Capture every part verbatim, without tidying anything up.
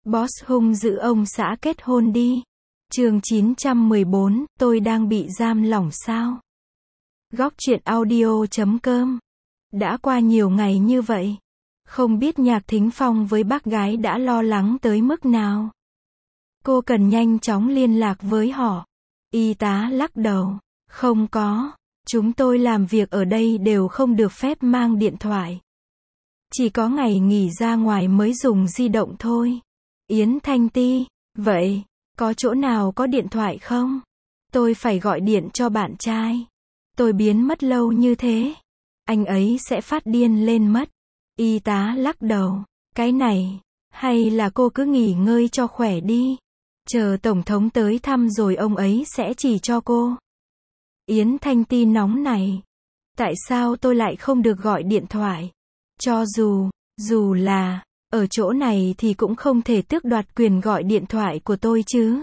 Boss hung dữ ông xã kết hôn đi. Chương chín trăm mười bốn, tôi đang bị giam lỏng sao? Góc truyện audio chấm com. Đã qua nhiều ngày như vậy, không biết Nhạc Thính Phong với bác gái đã lo lắng tới mức nào. Cô cần nhanh chóng liên lạc với họ. Y tá lắc đầu, không có, chúng tôi làm việc ở đây đều không được phép mang điện thoại. Chỉ có ngày nghỉ ra ngoài mới dùng di động thôi. Yến Thanh Ti, vậy, có chỗ nào có điện thoại không? Tôi phải gọi điện cho bạn trai. Tôi biến mất lâu như thế, anh ấy sẽ phát điên lên mất. Y tá lắc đầu, cái này, hay là cô cứ nghỉ ngơi cho khỏe đi. Chờ Tổng thống tới thăm rồi ông ấy sẽ chỉ cho cô. Yến Thanh Ti nóng này. Tại sao tôi lại không được gọi điện thoại? Cho dù, dù là, ở chỗ này thì cũng không thể tước đoạt quyền gọi điện thoại của tôi chứ.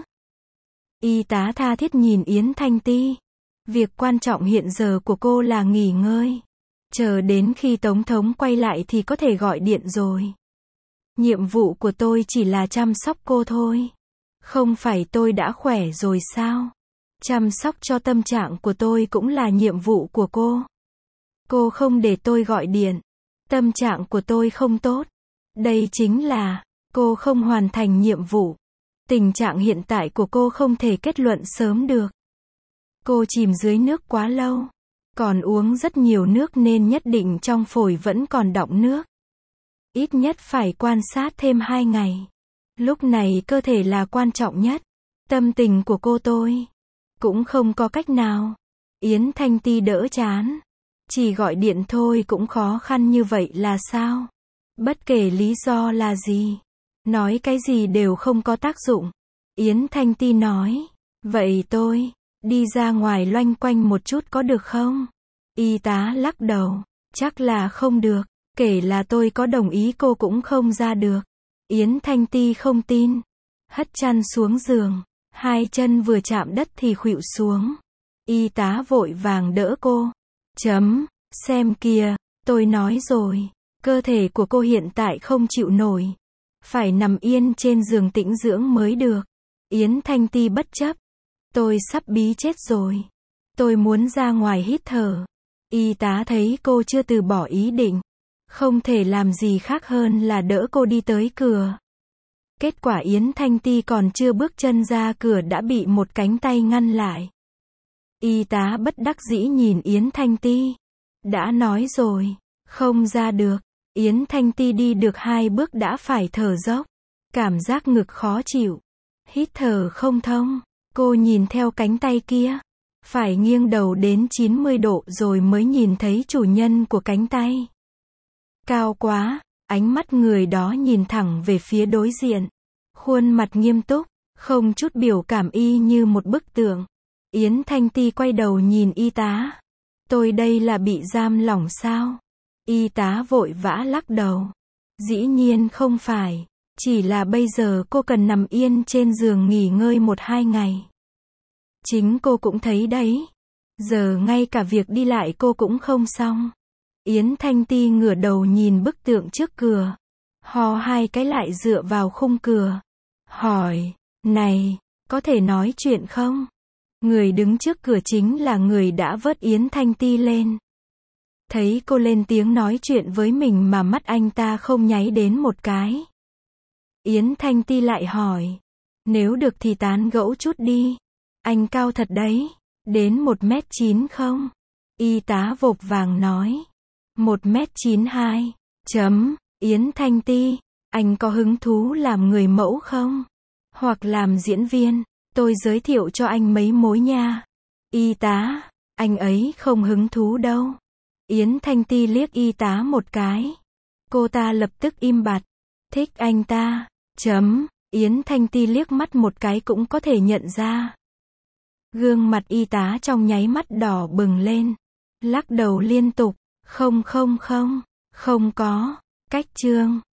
Y tá tha thiết nhìn Yến Thanh Ti. Việc quan trọng hiện giờ của cô là nghỉ ngơi. Chờ đến khi Tổng thống quay lại thì có thể gọi điện rồi. Nhiệm vụ của tôi chỉ là chăm sóc cô thôi. Không phải tôi đã khỏe rồi sao? Chăm sóc cho tâm trạng của tôi cũng là nhiệm vụ của cô. Cô không để tôi gọi điện. Tâm trạng của tôi không tốt. Đây chính là, cô không hoàn thành nhiệm vụ. Tình trạng hiện tại của cô không thể kết luận sớm được. Cô chìm dưới nước quá lâu. Còn uống rất nhiều nước nên nhất định trong phổi vẫn còn đọng nước. Ít nhất phải quan sát thêm hai ngày. Lúc này cơ thể là quan trọng nhất. Tâm tình của cô tôi cũng không có cách nào. Yến Thanh Ti đỡ chán. Chỉ gọi điện thôi cũng khó khăn như vậy là sao? Bất kể lý do là gì, nói cái gì đều không có tác dụng. Yến Thanh Ti nói, vậy tôi đi ra ngoài loanh quanh một chút có được không? Y tá lắc đầu, chắc là không được, kể là tôi có đồng ý cô cũng không ra được. Yến Thanh Ti không tin, hất chăn xuống giường, hai chân vừa chạm đất thì khuỵu xuống. Y tá vội vàng đỡ cô. Chấm, xem kìa, tôi nói rồi, cơ thể của cô hiện tại không chịu nổi. Phải nằm yên trên giường tĩnh dưỡng mới được. Yến Thanh Ti bất chấp. Tôi sắp bí chết rồi. Tôi muốn ra ngoài hít thở. Y tá thấy cô chưa từ bỏ ý định. Không thể làm gì khác hơn là đỡ cô đi tới cửa. Kết quả Yến Thanh Ti còn chưa bước chân ra cửa đã bị một cánh tay ngăn lại. Y tá bất đắc dĩ nhìn Yến Thanh Ti. Đã nói rồi, không ra được. Yến Thanh Ti đi được hai bước đã phải thở dốc. Cảm giác ngực khó chịu. Hít thở không thông. Cô nhìn theo cánh tay kia. Phải nghiêng đầu đến chín mươi độ rồi mới nhìn thấy chủ nhân của cánh tay. Cao quá, ánh mắt người đó nhìn thẳng về phía đối diện. Khuôn mặt nghiêm túc, không chút biểu cảm y như một bức tượng. Yến Thanh Ti quay đầu nhìn y tá. Tôi đây là bị giam lỏng sao? Y tá vội vã lắc đầu. Dĩ nhiên không phải. Chỉ là bây giờ cô cần nằm yên trên giường nghỉ ngơi một hai ngày. Chính cô cũng thấy đấy. Giờ ngay cả việc đi lại cô cũng không xong. Yến Thanh Ti ngửa đầu nhìn bức tượng trước cửa. Hò hai cái lại dựa vào khung cửa. Hỏi, này, có thể nói chuyện không? Người đứng trước cửa chính là người đã vớt Yến Thanh Ti lên. Thấy cô lên tiếng nói chuyện với mình mà mắt anh ta không nháy đến một cái. Yến Thanh Ti lại hỏi. Nếu được thì tán gẫu chút đi. Anh cao thật đấy. Đến một mét chín không? Y tá vội vàng nói. Một mét chín hai. Chấm. Yến Thanh Ti. Anh có hứng thú làm người mẫu không? Hoặc làm diễn viên? Tôi giới thiệu cho anh mấy mối nha. Y tá. Anh ấy không hứng thú đâu. Yến Thanh Ti liếc y tá một cái. Cô ta lập tức im bặt. Thích anh ta. Chấm. Yến Thanh Ti liếc mắt một cái cũng có thể nhận ra. Gương mặt y tá trong nháy mắt đỏ bừng lên. Lắc đầu liên tục. Không không không. Không có. Cách chương.